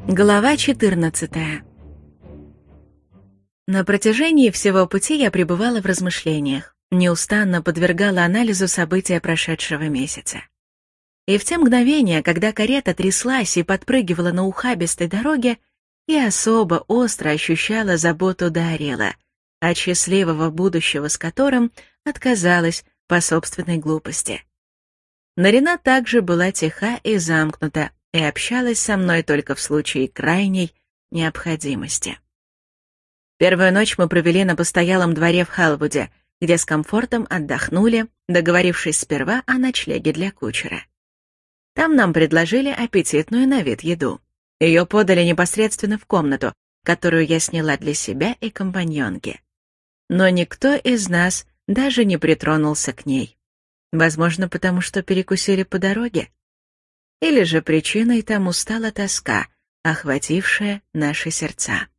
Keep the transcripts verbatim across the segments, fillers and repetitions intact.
Глава четырнадцатая. На протяжении всего пути я пребывала в размышлениях, неустанно подвергала анализу события прошедшего месяца. И в те мгновения, когда карета тряслась и подпрыгивала на ухабистой дороге, я особо остро ощущала заботу Дариэла, от счастливого будущего с которым отказалась по собственной глупости. Нарина также была тиха и замкнута и общалась со мной только в случае крайней необходимости. Первую ночь мы провели на постоялом дворе в Халвуде, где с комфортом отдохнули, договорившись сперва о ночлеге для кучера. Там нам предложили аппетитную на вид еду. Ее подали непосредственно в комнату, которую я сняла для себя и компаньонки. Но никто из нас даже не притронулся к ней. Возможно, потому что перекусили по дороге. Или же причиной тому стала тоска, охватившая наши сердца.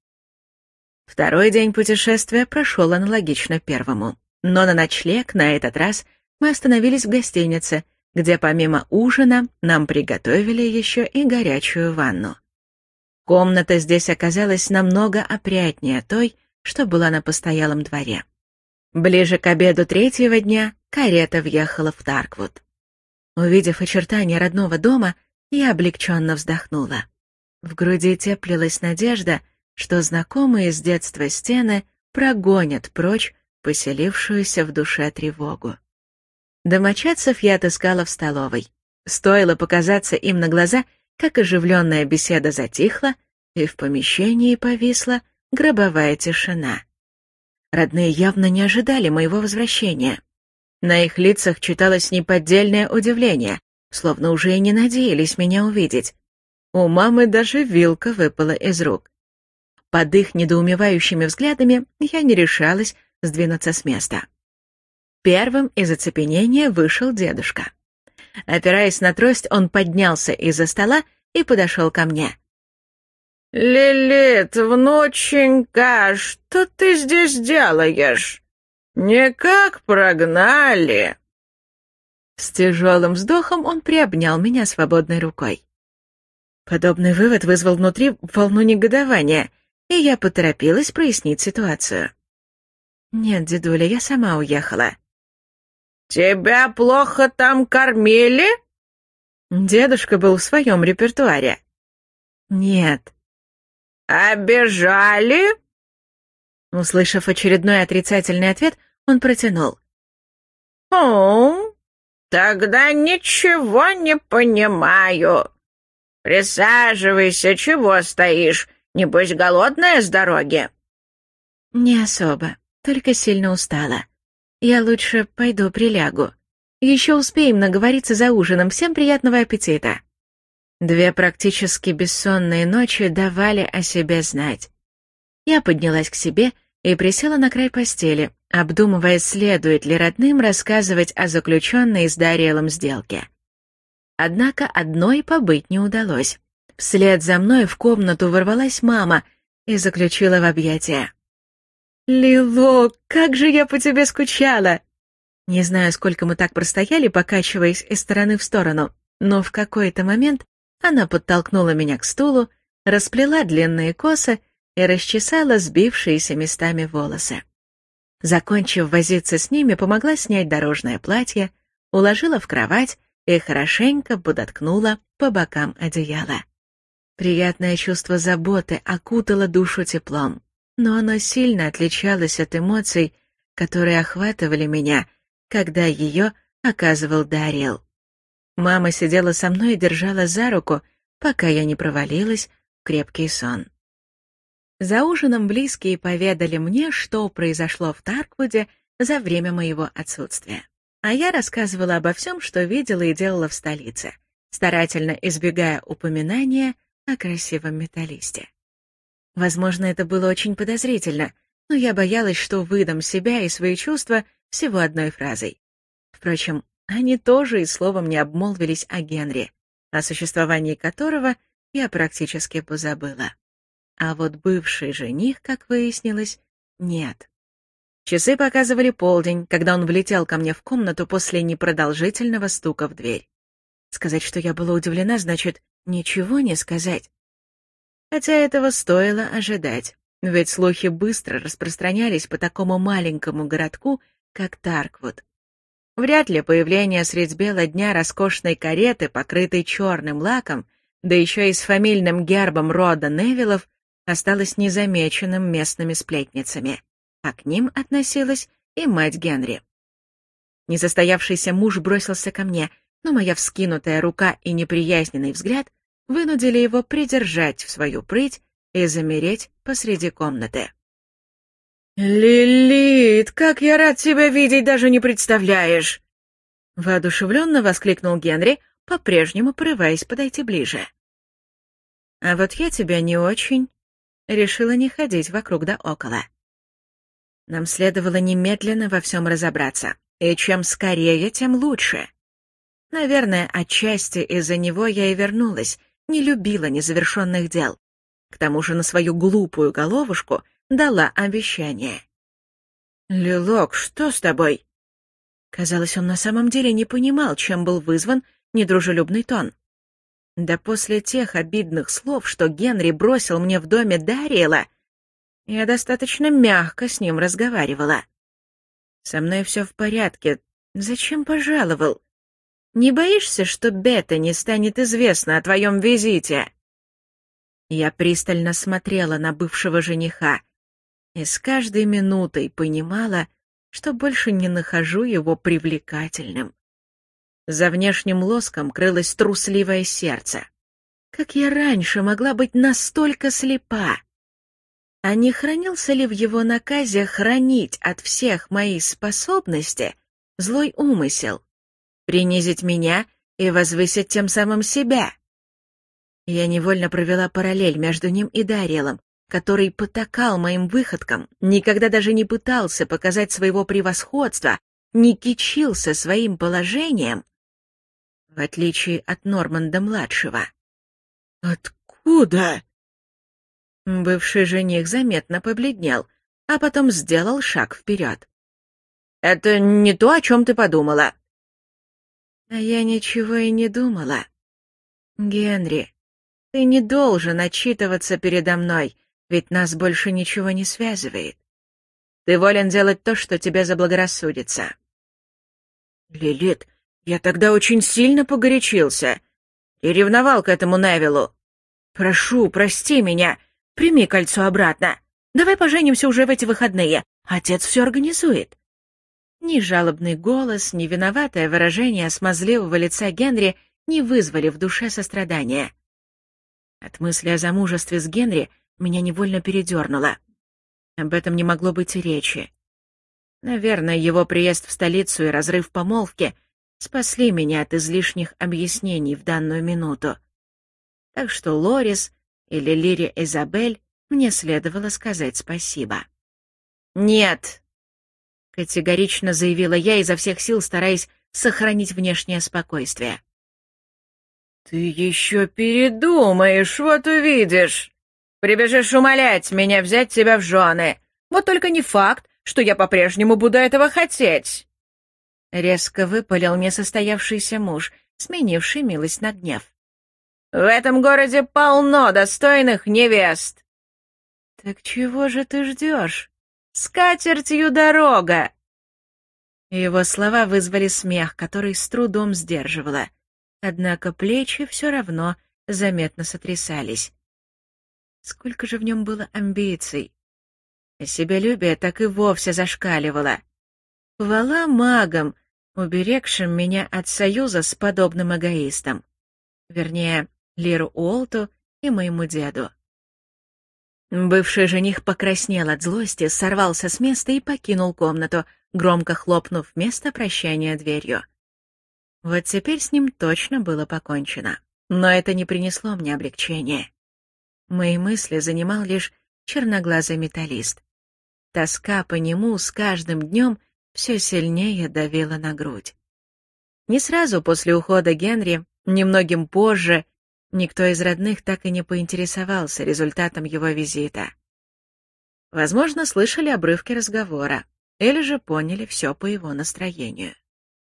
Второй день путешествия прошел аналогично первому, но на ночлег на этот раз мы остановились в гостинице, где помимо ужина нам приготовили еще и горячую ванну. Комната здесь оказалась намного опрятнее той, что была на постоялом дворе. Ближе к обеду третьего дня карета въехала в Тарквуд. Увидев очертания родного дома, я облегченно вздохнула. В груди теплилась надежда, что знакомые с детства стены прогонят прочь поселившуюся в душе тревогу. Домочадцев я отыскала в столовой. Стоило показаться им на глаза, как оживленная беседа затихла, и в помещении повисла гробовая тишина. Родные явно не ожидали моего возвращения. На их лицах читалось неподдельное удивление, словно уже и не надеялись меня увидеть. У мамы даже вилка выпала из рук. Под их недоумевающими взглядами я не решалась сдвинуться с места. Первым из оцепенения вышел дедушка. Опираясь на трость, он поднялся из-за стола и подошел ко мне. «Лилит, внученька, что ты здесь делаешь? Никак прогнали?» С тяжелым вздохом он приобнял меня свободной рукой. Подобный вывод вызвал внутри волну негодования, и я поторопилась прояснить ситуацию. «Нет, дедуля, я сама уехала». «Тебя плохо там кормили?» Дедушка был в своем репертуаре. «Нет». «Обижали?» Услышав очередной отрицательный ответ, он протянул. «О, тогда ничего не понимаю. Присаживайся, чего стоишь? Небось, голодная с дороги?» «Не особо, только сильно устала. Я лучше пойду прилягу. Еще успеем наговориться за ужином. Всем приятного аппетита». Две практически бессонные ночи давали о себе знать. Я поднялась к себе и присела на край постели, обдумывая, следует ли родным рассказывать о заключенной с Дариэлом сделке. Однако одной побыть не удалось. Вслед за мной в комнату ворвалась мама и заключила в объятия. «Лило, как же я по тебе скучала!» Не знаю, сколько мы так простояли, покачиваясь из стороны в сторону, но в какой-то момент она подтолкнула меня к стулу, расплела длинные косы и расчесала сбившиеся местами волосы. Закончив возиться с ними, помогла снять дорожное платье, уложила в кровать и хорошенько подоткнула по бокам одеяла. Приятное чувство заботы окутало душу теплом, но оно сильно отличалось от эмоций, которые охватывали меня, когда ее оказывал Дариэл. Мама сидела со мной и держала за руку, пока я не провалилась в крепкий сон. За ужином близкие поведали мне, что произошло в Тарквуде за время моего отсутствия. А я рассказывала обо всем, что видела и делала в столице, старательно избегая упоминания о красивом металлисте. Возможно, это было очень подозрительно, но я боялась, что выдам себя и свои чувства всего одной фразой. Впрочем, они тоже и словом не обмолвились о Генри, о существовании которого я практически позабыла. А вот бывший жених, как выяснилось, нет. Часы показывали полдень, когда он влетел ко мне в комнату после непродолжительного стука в дверь. Сказать, что я была удивлена, значит ничего не сказать. Хотя этого стоило ожидать, ведь слухи быстро распространялись по такому маленькому городку, как Тарквуд. Вряд ли появление средь бела дня роскошной кареты, покрытой черным лаком, да еще и с фамильным гербом рода Невиллов, осталось незамеченным местными сплетницами, а к ним относилась и мать Генри. Несостоявшийся муж бросился ко мне, но моя вскинутая рука и неприязненный взгляд вынудили его придержать в свою прыть и замереть посреди комнаты. «Лилит, как я рад тебя видеть, даже не представляешь!» Воодушевленно воскликнул Генри, по-прежнему порываясь подойти ближе. «А вот я тебя не очень...» Решила не ходить вокруг да около. Нам следовало немедленно во всем разобраться, и чем скорее, тем лучше. Наверное, отчасти из-за него я и вернулась, не любила незавершенных дел. К тому же на свою глупую головушку дала обещание. «Лилок, что с тобой?» Казалось, он на самом деле не понимал, чем был вызван недружелюбный тон. Да после тех обидных слов, что Генри бросил мне в доме Дариэла, я достаточно мягко с ним разговаривала. «Со мной все в порядке. Зачем пожаловал? Не боишься, что Бетта не станет известно о твоем визите?» Я пристально смотрела на бывшего жениха и с каждой минутой понимала, что больше не нахожу его привлекательным. За внешним лоском крылось трусливое сердце. Как я раньше могла быть настолько слепа? А не хранился ли в его наказе хранить от всех мои способности злой умысел, принизить меня и возвысить тем самым себя? Я невольно провела параллель между ним и Дариэлом, который потакал моим выходкам, никогда даже не пытался показать своего превосходства, не кичился своим положением, в отличие от Норманда-младшего. «Откуда?» Бывший жених заметно побледнел, а потом сделал шаг вперед. «Это не то, о чем ты подумала». А я ничего и не думала. Генри, ты не должен отчитываться передо мной, ведь нас больше ничего не связывает. Ты волен делать то, что тебе заблагорассудится. Лилит, я тогда очень сильно погорячился и ревновал к этому Невиллу. Прошу, прости меня, прими кольцо обратно. Давай поженимся уже в эти выходные, отец все организует. Ни жалобный голос, ни виноватое выражение смазливого лица Генри не вызвали в душе сострадания. От мысли о замужестве с Генри меня невольно передернуло. Об этом не могло быть и речи. Наверное, его приезд в столицу и разрыв помолвки спасли меня от излишних объяснений в данную минуту. Так что Лорис или Лире Изабель мне следовало сказать спасибо. «Нет!» — категорично заявила я, изо всех сил стараясь сохранить внешнее спокойствие. «Ты еще передумаешь, вот увидишь. Прибежишь умолять меня взять тебя в жены. Вот только не факт, что я по-прежнему буду этого хотеть!» Резко выпалил несостоявшийся муж, сменивший милость на гнев. «В этом городе полно достойных невест!» «Так чего же ты ждешь? С катертью дорога!» Его слова вызвали смех, который с трудом сдерживала. Однако плечи все равно заметно сотрясались. Сколько же в нем было амбиций! Себялюбие так и вовсе зашкаливало. Хвала магам, уберегшим меня от союза с подобным эгоистом. Вернее, Лиру Уолту и моему деду. Бывший жених покраснел от злости, сорвался с места и покинул комнату, громко хлопнув вместо прощания дверью. Вот теперь с ним точно было покончено. Но это не принесло мне облегчения. Мои мысли занимал лишь черноглазый металлист. Тоска по нему с каждым днем все сильнее давила на грудь. Не сразу после ухода Генри, немногим позже, никто из родных так и не поинтересовался результатом его визита. Возможно, слышали обрывки разговора, или же поняли все по его настроению.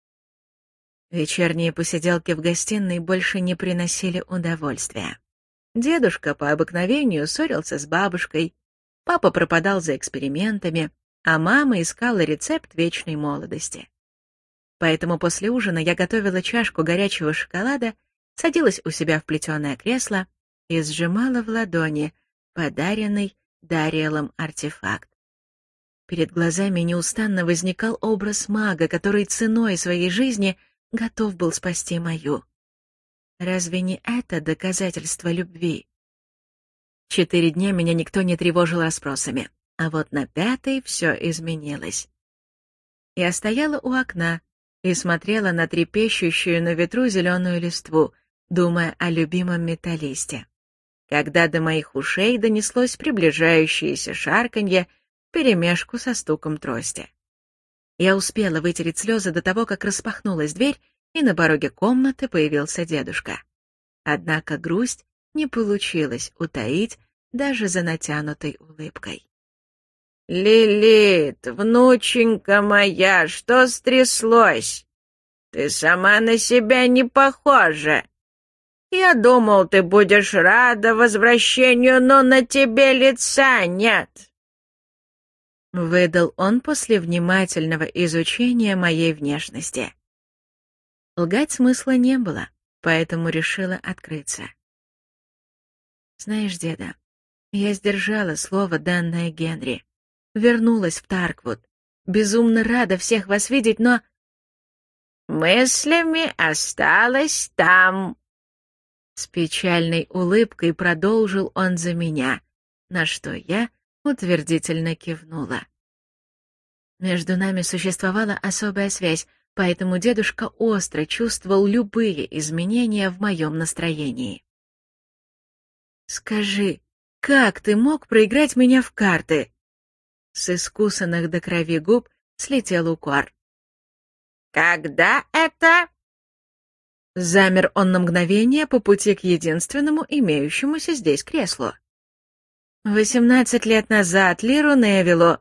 Вечерние посиделки в гостиной больше не приносили удовольствия. Дедушка по обыкновению ссорился с бабушкой, папа пропадал за экспериментами, а мама искала рецепт вечной молодости. Поэтому после ужина я готовила чашку горячего шоколада, садилась у себя в плетеное кресло и сжимала в ладони подаренный Дариэлом артефакт. Перед глазами неустанно возникал образ мага, который ценой своей жизни готов был спасти мою. Разве не это доказательство любви? Четыре дня меня никто не тревожил расспросами, а вот на пятый все изменилось. Я стояла у окна и смотрела на трепещущую на ветру зеленую листву, думая о любимом металлисте, когда до моих ушей донеслось приближающееся шарканье вперемешку со стуком трости. Я успела вытереть слезы до того, как распахнулась дверь, и на пороге комнаты появился дедушка. Однако грусть не получилось утаить даже за натянутой улыбкой. «Лилит, внученька моя, что стряслось? Ты сама на себя не похожа. Я думал, ты будешь рада возвращению, но на тебе лица нет». Выдал он после внимательного изучения моей внешности. Лгать смысла не было, поэтому решила открыться. Знаешь, деда, я сдержала слово, данное Генри. Вернулась в Тарквуд. Безумно рада всех вас видеть, но... мыслями осталась там. С печальной улыбкой продолжил он за меня, на что я утвердительно кивнула. Между нами существовала особая связь, поэтому дедушка остро чувствовал любые изменения в моем настроении. «Скажи, как ты мог проиграть меня в карты?» С искусанных до крови губ слетел укор. «Когда это?» Замер он на мгновение по пути к единственному имеющемуся здесь креслу. «Восемнадцать лет назад Лиру Невиллу».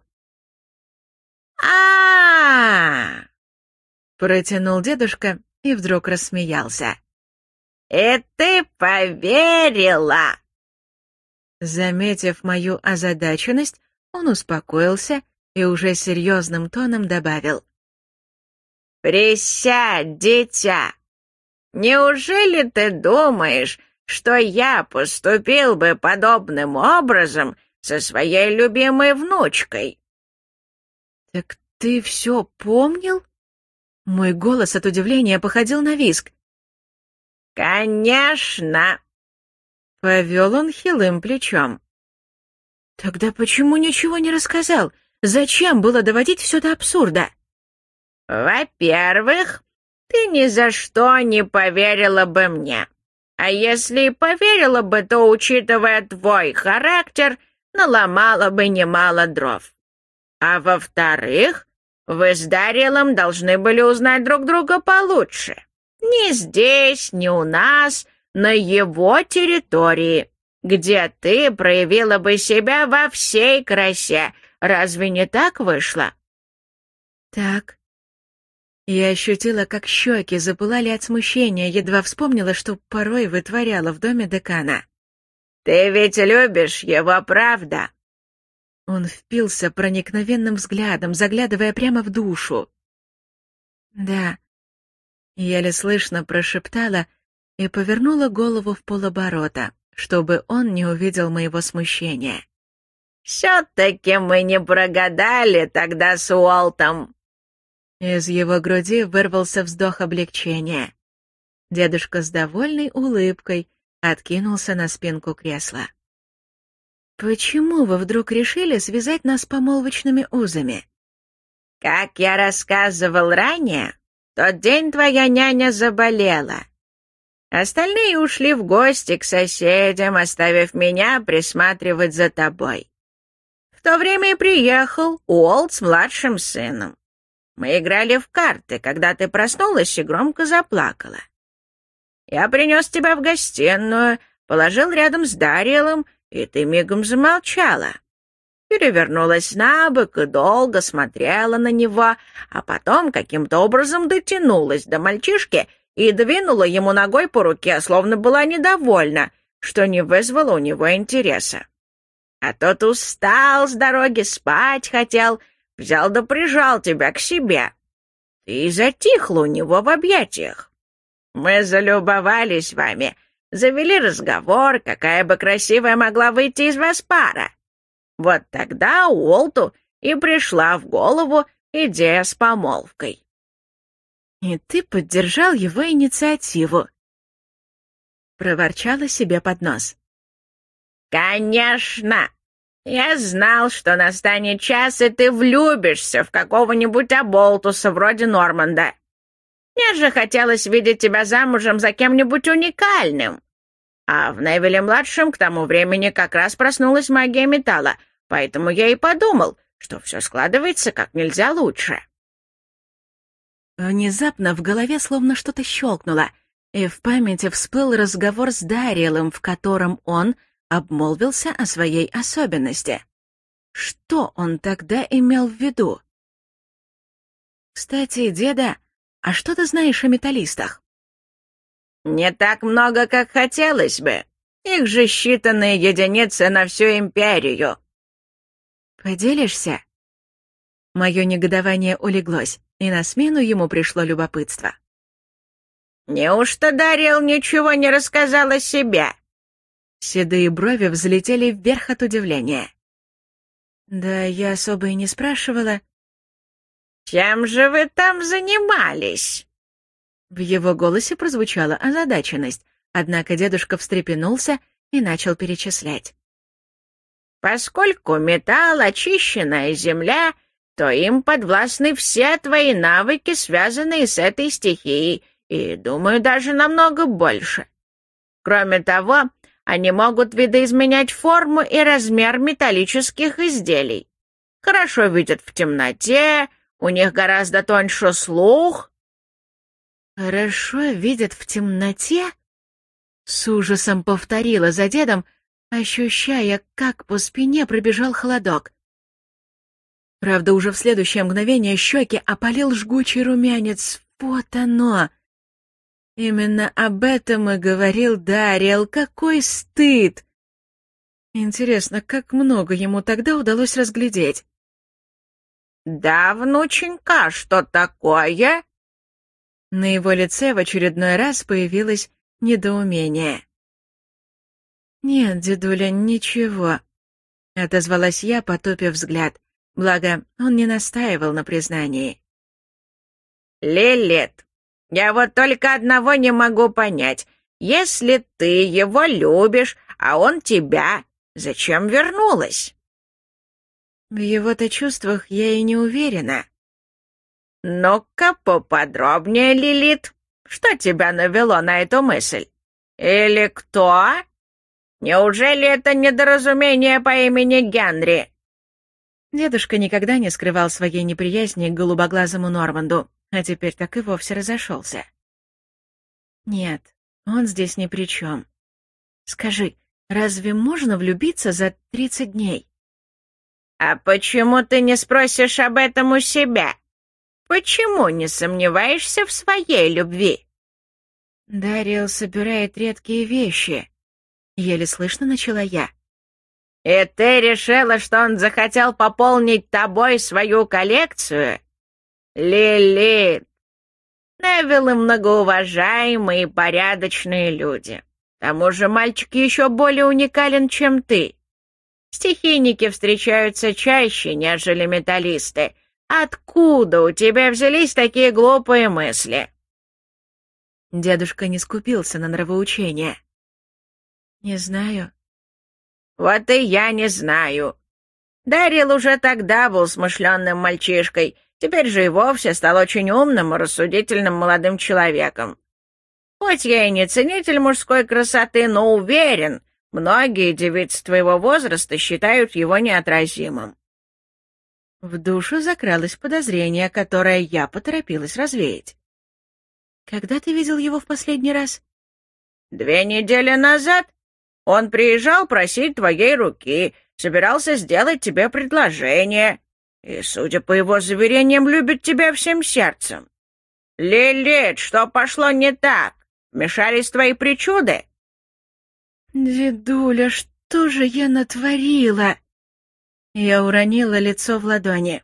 А-а-а! Протянул дедушка и вдруг рассмеялся. «И ты поверила?» Заметив мою озадаченность, он успокоился и уже серьезным тоном добавил. «Присядь, дитя! Неужели ты думаешь, что я поступил бы подобным образом со своей любимой внучкой?» «Так ты все помнил?» Мой голос от удивления походил на визг. «Конечно!» — повел он хилым плечом. «Тогда почему ничего не рассказал? Зачем было доводить все до абсурда?» «Во-первых, ты ни за что не поверила бы мне. А если и поверила бы, то, учитывая твой характер, наломала бы немало дров. А во-вторых, вы с Дариэлом должны были узнать друг друга получше. Не здесь, не у нас, на его территории, где ты проявила бы себя во всей красе. Разве не так вышло?» «Так». Я ощутила, как щеки запылали от смущения, едва вспомнила, что порой вытворяла в доме декана. «Ты ведь любишь его, правда?» Он впился проникновенным взглядом, заглядывая прямо в душу. «Да», — еле слышно прошептала и повернула голову в полоборота, чтобы он не увидел моего смущения. «Все-таки мы не прогадали тогда с Уолтом». Из его груди вырвался вздох облегчения. Дедушка с довольной улыбкой откинулся на спинку кресла. «Почему вы вдруг решили связать нас помолвочными узами?» «Как я рассказывал ранее, в тот день твоя няня заболела. Остальные ушли в гости к соседям, оставив меня присматривать за тобой. В то время и приехал Уолт с младшим сыном. Мы играли в карты, когда ты проснулась и громко заплакала. Я принес тебя в гостиную, положил рядом с Дариэлом, и ты мигом замолчала. Перевернулась на бок и долго смотрела на него, а потом каким-то образом дотянулась до мальчишки и двинула ему ногой по руке, словно была недовольна, что не вызвало у него интереса. А тот устал с дороги, спать хотел, взял да прижал тебя к себе. Ты и затихла у него в объятиях. Мы залюбовались вами, завели разговор, какая бы красивая могла выйти из вас пара. Вот тогда Уолту и пришла в голову идея с помолвкой. «И ты поддержал его инициативу», — проворчала себе под нос. «Конечно! Я знал, что настанет час, и ты влюбишься в какого-нибудь оболтуса вроде Норманда. Мне же хотелось видеть тебя замужем за кем-нибудь уникальным. А в Невиле-младшем к тому времени как раз проснулась магия металла, поэтому я и подумал, что все складывается как нельзя лучше». Внезапно в голове словно что-то щелкнуло, и в памяти всплыл разговор с Дариэлом, в котором он обмолвился о своей особенности. Что он тогда имел в виду? «Кстати, деда, а что ты знаешь о металлистах?» «Не так много, как хотелось бы. Их же считанные единицы на всю империю». «Поделишься?» Мое негодование улеглось, и на смену ему пришло любопытство. «Неужто Дариэл ничего не рассказал о себе?» Седые брови взлетели вверх от удивления. «Да я особо и не спрашивала». «Чем же вы там занимались?» В его голосе прозвучала озадаченность, однако дедушка встрепенулся и начал перечислять. «Поскольку металл — очищенная земля, то им подвластны все твои навыки, связанные с этой стихией, и, думаю, даже намного больше. Кроме того, они могут видоизменять форму и размер металлических изделий. Хорошо видят в темноте, у них гораздо тоньше слух». «Хорошо видят в темноте?» С ужасом повторила за дедом, ощущая, как по спине пробежал холодок. Правда, уже в следующее мгновение щеки опалил жгучий румянец. Вот оно! Именно об этом и говорил Дариэл. Какой стыд! Интересно, как много ему тогда удалось разглядеть? «Да, внученька, что такое?» На его лице в очередной раз появилось недоумение. «Нет, дедуля, ничего», — отозвалась я, потупив взгляд. Благо, он не настаивал на признании. «Лилит, я вот только одного не могу понять. Если ты его любишь, а он тебя, зачем вернулась?» В его-то чувствах я и не уверена. «Ну-ка поподробнее, Лилит. Что тебя навело на эту мысль? Или кто? Неужели это недоразумение по имени Генри?» Дедушка никогда не скрывал своей неприязни к голубоглазому Норманду, а теперь так и вовсе разошелся. «Нет, он здесь ни при чем. Скажи, разве можно влюбиться за тридцать дней?» «А почему ты не спросишь об этом у себя? Почему не сомневаешься в своей любви?» «Дариэл собирает редкие вещи», — еле слышно начала я. «И ты решила, что он захотел пополнить тобой свою коллекцию? Лилит, Невиллы многоуважаемые и порядочные люди. К тому же мальчик еще более уникален, чем ты. Стихийники встречаются чаще, нежели металлисты. Откуда у тебя взялись такие глупые мысли?» Дедушка не скупился на нравоучения. «Не знаю». «Вот и я не знаю. Дарил уже тогда был смышленным мальчишкой, теперь же и вовсе стал очень умным и рассудительным молодым человеком. Хоть я и не ценитель мужской красоты, но уверен, многие девицы твоего возраста считают его неотразимым». В душу закралось подозрение, которое я поторопилась развеять. «Когда ты видел его в последний раз?» «Две недели назад. Он приезжал просить твоей руки, собирался сделать тебе предложение, и, судя по его заверениям, любит тебя всем сердцем. Лилит, что пошло не так? Вмешались твои причуды?» «Дедуля, что же я натворила?» Я уронила лицо в ладони.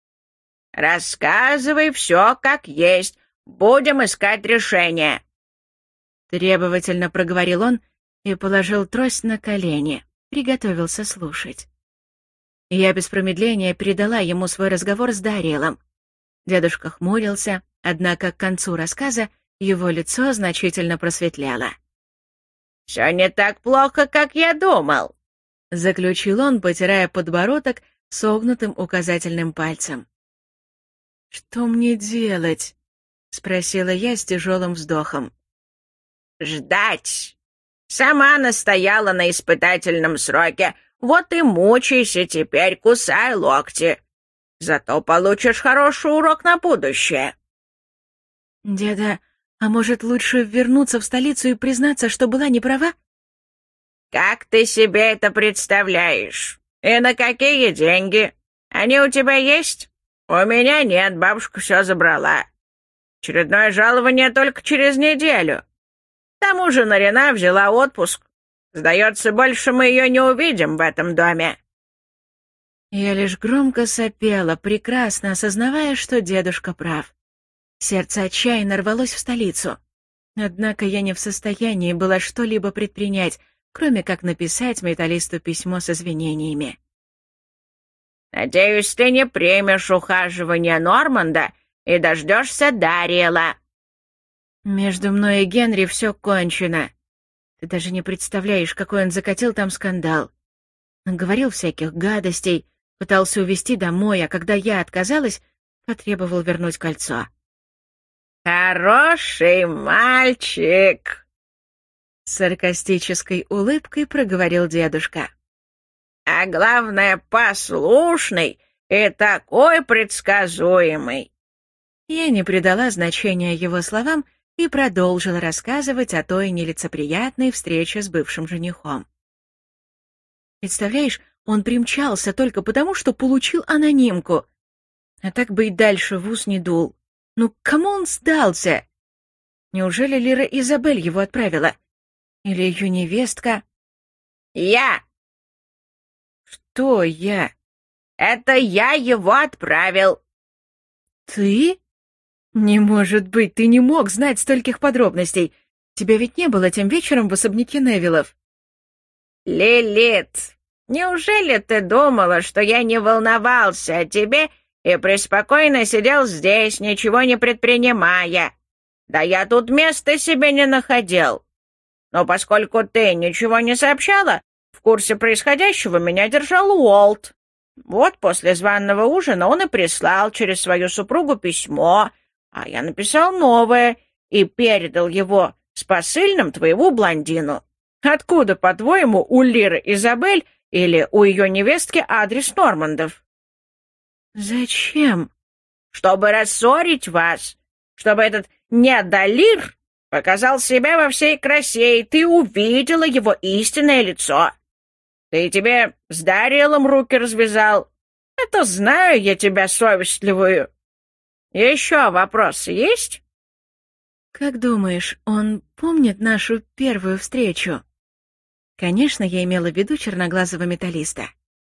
«Рассказывай все как есть. Будем искать решение», — требовательно проговорил он и положил трость на колени, приготовился слушать. Я без промедления передала ему свой разговор с Дариэлом. Дедушка хмурился, однако к концу рассказа его лицо значительно просветлело. «Все не так плохо, как я думал», — заключил он, потирая подбородок согнутым указательным пальцем. «Что мне делать?» — спросила я с тяжелым вздохом. «Ждать. Сама настояла на испытательном сроке, вот и мучайся теперь, кусай локти. Зато получишь хороший урок на будущее». «Деда, а может, лучше вернуться в столицу и признаться, что была не права?» «Как ты себе это представляешь? И на какие деньги? Они у тебя есть? У меня нет, бабушка все забрала. Очередное жалование только через неделю. К тому же Нарина взяла отпуск. Сдается, больше мы ее не увидим в этом доме». Я лишь громко сопела, прекрасно осознавая, что дедушка прав. Сердце отчаянно рвалось в столицу. Однако я не в состоянии была что-либо предпринять, кроме как написать металлисту письмо с извинениями. «Надеюсь, ты не примешь ухаживание Норманда и дождешься Дариэла». «Между мной и Генри все кончено. Ты даже не представляешь, какой он закатил там скандал. Он говорил всяких гадостей, пытался увезти домой, а когда я отказалась, потребовал вернуть кольцо». «Хороший мальчик!» — с саркастической улыбкой проговорил дедушка. «А главное, послушный и такой предсказуемый». Я не придала значения его словам и продолжила рассказывать о той нелицеприятной встрече с бывшим женихом. Представляешь, он примчался только потому, что получил анонимку. А так бы и дальше в ус не дул. Ну, кому он сдался? Неужели Лира Изабель его отправила? Или ее невестка? «Я!» «Что я?» «Это я его отправил!» «Ты? Не может быть, ты не мог знать стольких подробностей. Тебя ведь не было тем вечером в особняке Невиллов». «Лилит, неужели ты думала, что я не волновался о тебе и преспокойно сидел здесь, ничего не предпринимая? Да я тут места себе не находил. Но поскольку ты ничего не сообщала, в курсе происходящего меня держал Уолт. Вот после званого ужина он и прислал через свою супругу письмо, а я написал новое и передал его с посыльным твоему блондину. Откуда, по-твоему, у Лиры Изабель или у ее невестки адрес Нормандов?» «Зачем?» «Чтобы рассорить вас, чтобы этот недолир показал себя во всей красе, и ты увидела его истинное лицо. Ты тебе с Дариэлом руки развязал. Это знаю я тебя совестливую. Еще вопросы есть?» «Как думаешь, он помнит нашу первую встречу?» Конечно, я имела в виду черноглазого металлиста.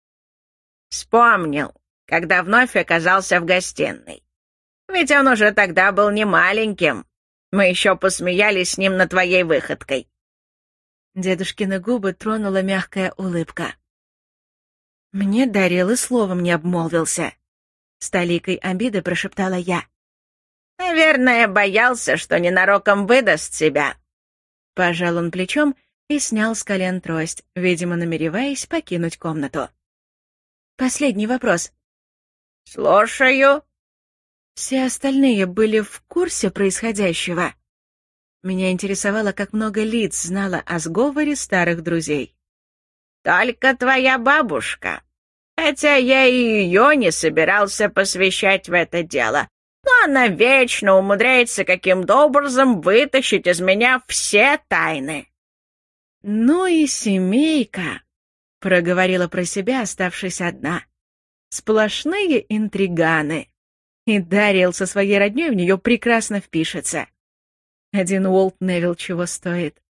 «Вспомнил, когда вновь оказался в гостиной. Ведь он уже тогда был не маленьким. Мы еще посмеялись с ним над твоей выходкой». Дедушкины губы тронула мягкая улыбка. «Мне Дариэл и словом не обмолвился», — с толикой обиды прошептала я. «Наверное, боялся, что ненароком выдаст себя». Пожал он плечом и снял с колен трость, видимо, намереваясь покинуть комнату. «Последний вопрос». «Слушаю». «Все остальные были в курсе происходящего?» Меня интересовало, как много лиц знало о сговоре старых друзей. «Только твоя бабушка. Хотя я и ее не собирался посвящать в это дело. Но она вечно умудряется каким-то образом вытащить из меня все тайны». «Ну и семейка», — проговорила про себя, оставшись одна. «Сплошные интриганы. И Дариэл со своей роднёй в нее прекрасно впишется. Один Уолт Невилл чего стоит».